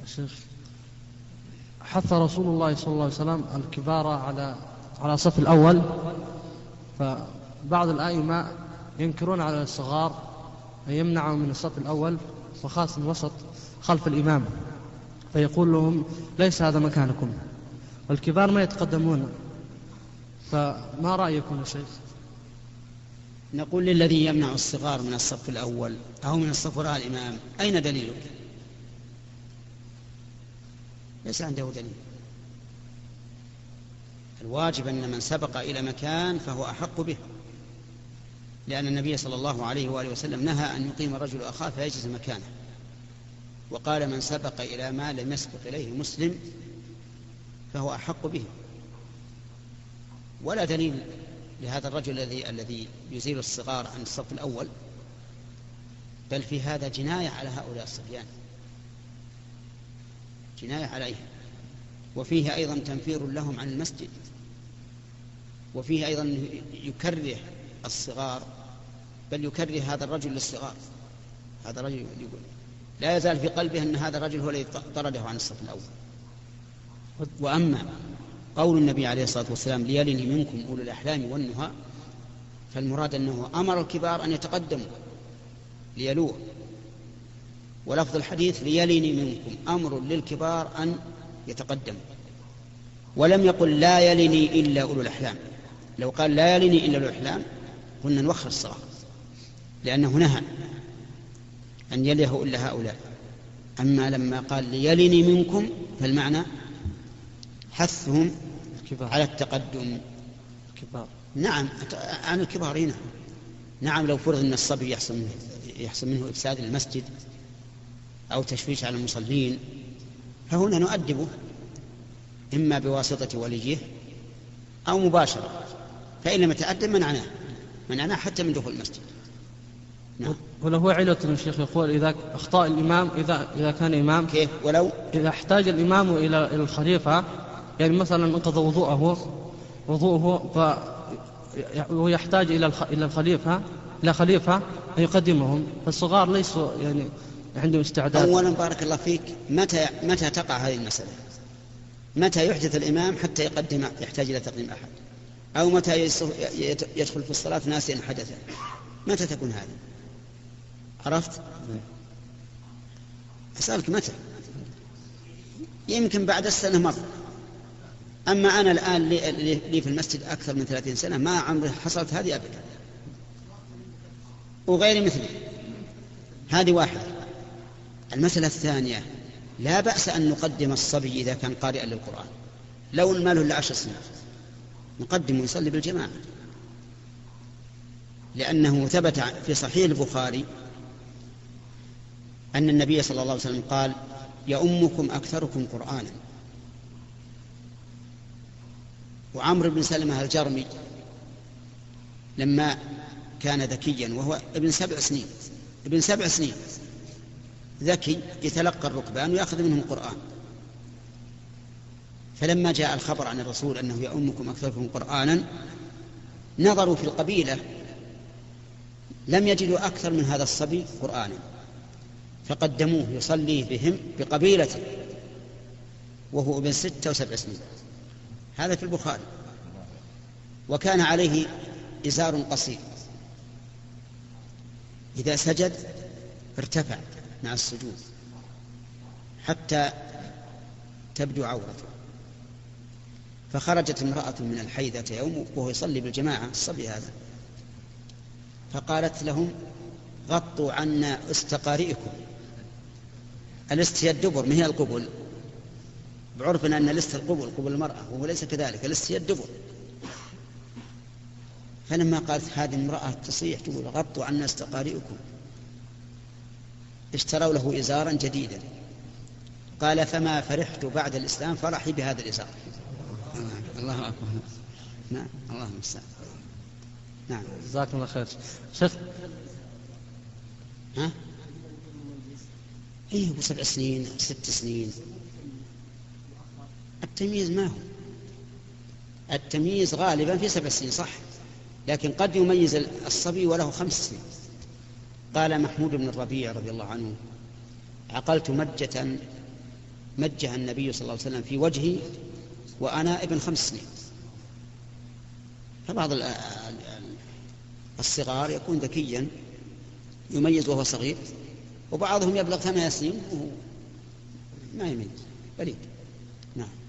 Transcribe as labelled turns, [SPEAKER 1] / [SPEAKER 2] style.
[SPEAKER 1] شيخ، حث رسول الله صلى الله عليه وسلم الكبار على الصف الأول، فبعض الأئمة ينكرون على الصغار أن يمنعوا من الصف الأول وخاصة الوسط خلف الإمام، فيقول لهم ليس هذا مكانكم، والكبار ما يتقدمون. فما رأيكم يا شيخ؟
[SPEAKER 2] نقول للذي يمنع الصغار من الصف الأول أو من الصف وراء الإمام: أين دليلك؟ ليس عنده دليل. الواجب أن من سبق إلى مكان فهو أحق به، لأن النبي صلى الله عليه وآله وسلم نهى أن يقيم الرجل أخاه فيجلس مكانه، وقال: من سبق إلى ما لم يسبق إليه مسلم فهو أحق به. ولا دليل لهذا الرجل الذي يزيل الصغار عن الصف الأول، بل في هذا جناية على هؤلاء الصبيان، جناية عليهم، وفيه أيضا تنفير لهم عن المسجد، وفيه أيضا يكره الصغار، بل يكره هذا الرجل للصغار. هذا الرجل يقول لا يزال في قلبه أن هذا الرجل هو الذي طرده عن الصف الأول. وأما قول النبي عليه الصلاة والسلام: ليلني منكم أولو الأحلام والنهى، فالمراد أنه أمر الكبار أن يتقدموا ليلوه، ولفظ الحديث: ليلني منكم، أمر للكبار أن يتقدموا، ولم يقل لا يلني إلا أولو الأحلام. لو قال لا يلني إلا أولو الأحلام كنا نوخر الصلاة، لأنه نهى أن يليه إلا هؤلاء. أما لما قال ليلني منكم فالمعنى حثهم على التقدم.
[SPEAKER 1] الكبار.
[SPEAKER 2] نعم، عن الكبار هنا. نعم، لو فرض أن الصبي يحصل منه إفساد المسجد أو تشويش على المصلين، فهنا نؤدبه إما بواسطة وليه أو مباشرة، فإن لم يتأدب منعناه حتى من دخول المسجد. نعم.
[SPEAKER 1] ولو علة الشيخ يقول إذا أخطأ الإمام، إذا كان إمام،
[SPEAKER 2] كيف؟ ولو
[SPEAKER 1] إذا احتاج الإمام إلى الخليفة، يعني مثلا انقضى وضوءه ويحتاج إلى خليفة أن يقدمهم، فالصغار ليسوا يعني عندهم استعداد.
[SPEAKER 2] أولا بارك الله فيك، متى تقع هذه المسألة؟ متى يحدث الإمام حتى يحتاج إلى تقديم أحد؟ أو متى يدخل في الصلاة ناسيا حدثا؟ متى تكون هذه؟ عرفت؟ أسألك متى؟ يمكن بعد السنة مرة. أما أنا الآن لي في المسجد أكثر من 30 سنة ما عمري حصلت هذه أبدا، وغير مثلي. هذه واحدة. المسألة الثانية: لا بأس أن نقدم الصبي إذا كان قارئا للقرآن، لو ما له إلا 10 سنين نقدم ويصلي بالجماعة، لأنه ثبت في صحيح البخاري أن النبي صلى الله عليه وسلم قال: يؤمكم أكثركم قرآنا. وعمرو بن سلمة الجرمي لما كان ذكيا وهو ابن 7 سنين ذكي، يتلقى الركبان ويأخذ منهم القرآن، فلما جاء الخبر عن الرسول أنه يؤمكم أكثركم قرآنا نظروا في القبيلة لم يجدوا أكثر من هذا الصبي قرآنا، فقدموه يصلي بهم بقبيلته وهو ابن 6 و7 سنين. هذا في البخاري. وكان عليه إزار قصير، إذا سجد ارتفع مع السجود حتى تبدو عورته. فخرجت امرأة من الحي ذات يوم وهو يصلي بالجماعة الصبي هذا، فقالت لهم: غطوا عنا استقارئكم. الاست هي الدبر، ما هي القبل. بعرفنا أن الاست القبل، قبل المرأة، وهو ليس كذلك، الاست هي الدبر. فلما قالت هذه المرأة تصيح تقول: غطوا عنا استقارئكم، اشتروا له إزارا جديدا. قال: فما فرحت بعد الإسلام فرحي بهذا الإزار. الله أكبر. نعم، الله المستعان. نعم،
[SPEAKER 1] جزاكم الله خير. شيخ،
[SPEAKER 2] ها؟ إيه، ب 7 سنين 6 سنين. التمييز ما هو التمييز غالبا في 7 سنين صح، لكن قد يميز الصبي وله 5 سنين. قال محمود بن الربيع رضي الله عنه: عقلت مجة مجه النبي صلى الله عليه وسلم في وجهي وأنا ابن 5 سنين. فبعض الصغار يكون ذكيا يميز وهو صغير، وبعضهم يبلغ 8 سنين وهو ما يميز بليد. نعم.